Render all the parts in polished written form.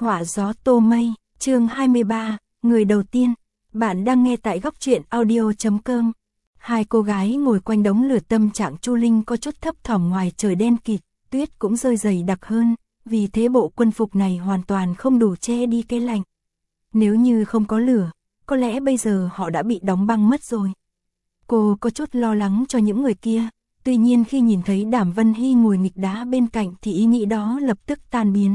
Họa gió tô mây, chương 23, người đầu tiên. Bạn đang nghe tại góc truyện audio.com. Hai cô gái ngồi quanh đống lửa, tâm trạng Chu Linh có chút thấp thỏm. Ngoài trời đen kịt, tuyết cũng rơi dày đặc hơn, vì thế bộ quân phục này hoàn toàn không đủ che đi cái lạnh. Nếu như không có lửa, có lẽ bây giờ họ đã bị đóng băng mất rồi. Cô có chút lo lắng cho những người kia, tuy nhiên khi nhìn thấy Đàm Vân Hy ngồi nghịch đá bên cạnh thì ý nghĩ đó lập tức tan biến.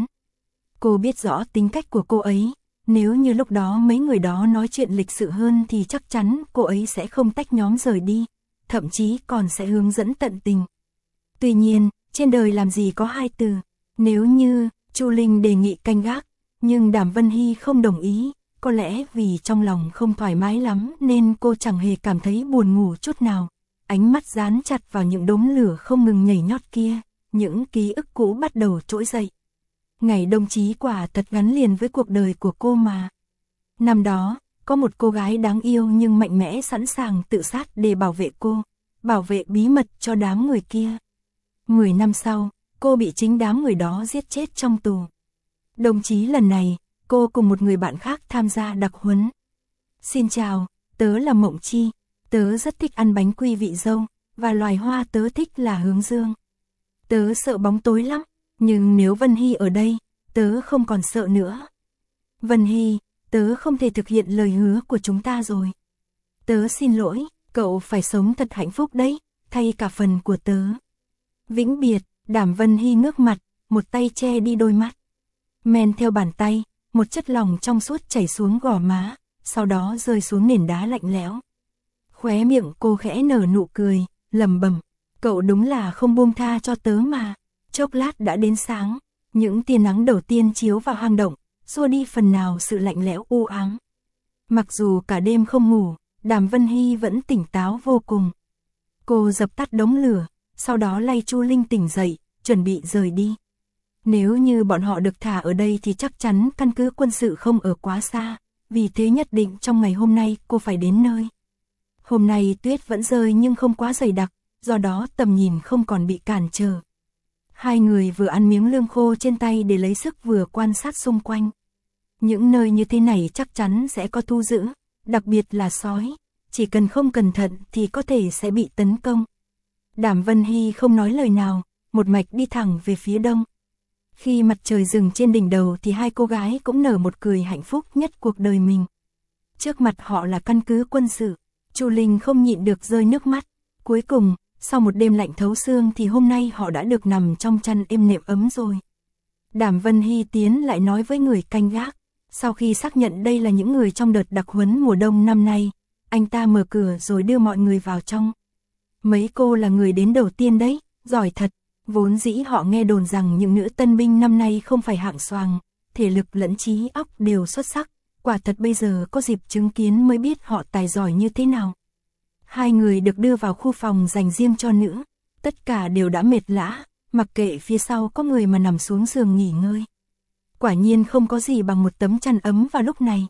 Cô biết rõ tính cách của cô ấy, nếu như lúc đó mấy người đó nói chuyện lịch sự hơn thì chắc chắn cô ấy sẽ không tách nhóm rời đi, thậm chí còn sẽ hướng dẫn tận tình. Tuy nhiên, trên đời làm gì có hai từ, nếu như Chu Linh đề nghị canh gác, nhưng Đàm Vân Hy không đồng ý, có lẽ vì trong lòng không thoải mái lắm nên cô chẳng hề cảm thấy buồn ngủ chút nào. Ánh mắt dán chặt vào những đốm lửa không ngừng nhảy nhót kia, những ký ức cũ bắt đầu trỗi dậy. Ngày đồng chí quả thật gắn liền với cuộc đời của cô mà. Năm đó, có một cô gái đáng yêu nhưng mạnh mẽ sẵn sàng tự sát để bảo vệ cô, bảo vệ bí mật cho đám người kia. 10 năm sau, cô bị chính đám người đó giết chết trong tù. Đồng chí lần này, cô cùng một người bạn khác tham gia đặc huấn. Xin chào, tớ là Mộng Chi, tớ rất thích ăn bánh quy vị dâu, và loài hoa tớ thích là hướng dương. Tớ sợ bóng tối lắm. Nhưng nếu Vân Hy ở đây, tớ không còn sợ nữa. Vân Hy, tớ không thể thực hiện lời hứa của chúng ta rồi. Tớ xin lỗi, cậu phải sống thật hạnh phúc đấy, thay cả phần của tớ. Vĩnh biệt, Đàm Vân Hy ngước mặt, một tay che đi đôi mắt. Men theo bàn tay, một chất lỏng trong suốt chảy xuống gò má, sau đó rơi xuống nền đá lạnh lẽo. Khóe miệng cô khẽ nở nụ cười, lẩm bẩm, cậu đúng là không buông tha cho tớ mà. Chốc lát đã đến sáng, những tia nắng đầu tiên chiếu vào hang động, xua đi phần nào sự lạnh lẽo u ám. Mặc dù cả đêm không ngủ, Đàm Vân Hy vẫn tỉnh táo vô cùng. Cô dập tắt đống lửa, sau đó lay Chu Linh tỉnh dậy, chuẩn bị rời đi. Nếu như bọn họ được thả ở đây thì chắc chắn căn cứ quân sự không ở quá xa, vì thế nhất định trong ngày hôm nay cô phải đến nơi. Hôm nay tuyết vẫn rơi nhưng không quá dày đặc, do đó tầm nhìn không còn bị cản trở. Hai người vừa ăn miếng lương khô trên tay để lấy sức vừa quan sát xung quanh. Những nơi như thế này chắc chắn sẽ có thu giữ, đặc biệt là sói, chỉ cần không cẩn thận thì có thể sẽ bị tấn công. Đàm Vân Hy không nói lời nào, một mạch đi thẳng về phía đông. Khi mặt trời dừng trên đỉnh đầu thì hai cô gái cũng nở một cười hạnh phúc nhất cuộc đời mình. Trước mặt họ là căn cứ quân sự, Chu Linh không nhịn được rơi nước mắt. Cuối cùng, sau một đêm lạnh thấu xương thì hôm nay họ đã được nằm trong chăn êm nệm ấm rồi. Đàm Vân Hy tiến lại nói với người canh gác. Sau khi xác nhận đây là những người trong đợt đặc huấn mùa đông năm nay, anh ta mở cửa rồi đưa mọi người vào trong. Mấy cô là người đến đầu tiên đấy, giỏi thật. Vốn dĩ họ nghe đồn rằng những nữ tân binh năm nay không phải hạng xoàng, thể lực lẫn trí óc đều xuất sắc. Quả thật bây giờ có dịp chứng kiến mới biết họ tài giỏi như thế nào. Hai người được đưa vào khu phòng dành riêng cho nữ, tất cả đều đã mệt lã, mặc kệ phía sau có người mà nằm xuống giường nghỉ ngơi. Quả nhiên không có gì bằng một tấm chăn ấm vào lúc này.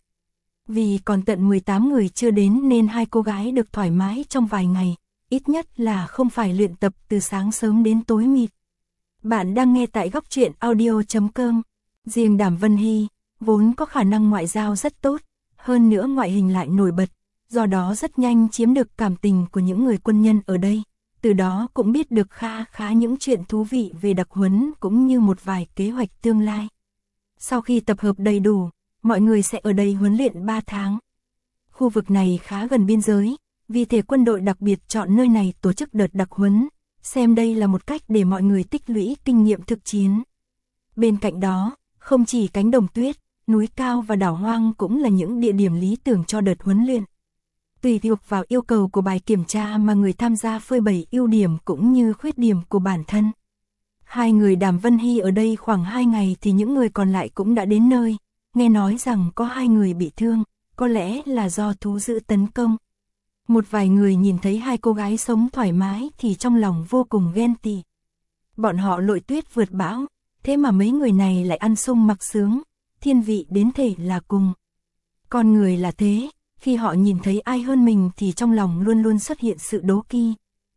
Vì còn tận 18 người chưa đến nên hai cô gái được thoải mái trong vài ngày, ít nhất là không phải luyện tập từ sáng sớm đến tối mịt. Bạn đang nghe tại góc truyện audio.com. Riêng Đàm Vân Hy, vốn có khả năng ngoại giao rất tốt, hơn nữa ngoại hình lại nổi bật. Do đó rất nhanh chiếm được cảm tình của những người quân nhân ở đây, từ đó cũng biết được khá những chuyện thú vị về đặc huấn cũng như một vài kế hoạch tương lai. Sau khi tập hợp đầy đủ, mọi người sẽ ở đây huấn luyện 3 tháng. Khu vực này khá gần biên giới, vì thế quân đội đặc biệt chọn nơi này tổ chức đợt đặc huấn, xem đây là một cách để mọi người tích lũy kinh nghiệm thực chiến. Bên cạnh đó, không chỉ cánh đồng tuyết, núi cao và đảo hoang cũng là những địa điểm lý tưởng cho đợt huấn luyện. Tùy thuộc vào yêu cầu của bài kiểm tra mà người tham gia phơi bày ưu điểm cũng như khuyết điểm của bản thân. Hai người Đàm Vân Hy ở đây khoảng 2 ngày thì những người còn lại cũng đã đến nơi, nghe nói rằng có 2 người bị thương, có lẽ là do thú dữ tấn công. Một vài người nhìn thấy hai cô gái sống thoải mái thì trong lòng vô cùng ghen tị. Bọn họ lội tuyết vượt bão, thế mà mấy người này lại ăn sung mặc sướng, thiên vị đến thể là cùng. Con người là thế. Khi họ nhìn thấy ai hơn mình thì trong lòng luôn luôn xuất hiện sự đố kỵ.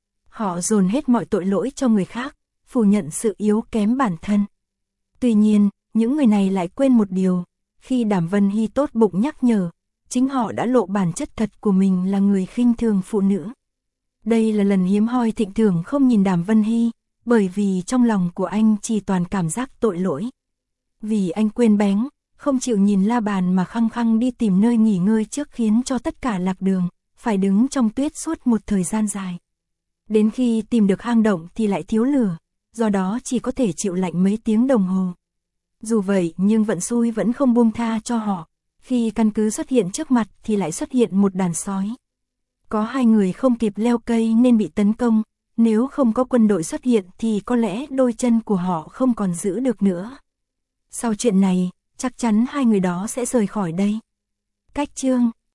Họ dồn hết mọi tội lỗi cho người khác, phủ nhận sự yếu kém bản thân. Tuy nhiên, những người này lại quên một điều, khi Đàm Vân Hy tốt bụng nhắc nhở, chính họ đã lộ bản chất thật của mình là người khinh thường phụ nữ. Đây là lần hiếm hoi Thịnh Thưởng không nhìn Đàm Vân Hy, bởi vì trong lòng của anh chỉ toàn cảm giác tội lỗi. Vì anh quên bén, không chịu nhìn la bàn mà khăng khăng đi tìm nơi nghỉ ngơi trước khiến cho tất cả lạc đường, phải đứng trong tuyết suốt một thời gian dài. Đến khi tìm được hang động thì lại thiếu lửa, do đó chỉ có thể chịu lạnh mấy tiếng đồng hồ. Dù vậy nhưng vận xui vẫn không buông tha cho họ, khi căn cứ xuất hiện trước mặt thì lại xuất hiện một đàn sói. Có 2 người không kịp leo cây nên bị tấn công, nếu không có quân đội xuất hiện thì có lẽ đôi chân của họ không còn giữ được nữa. Sau chuyện này, chắc chắn 2 người đó sẽ rời khỏi đây. Cách chương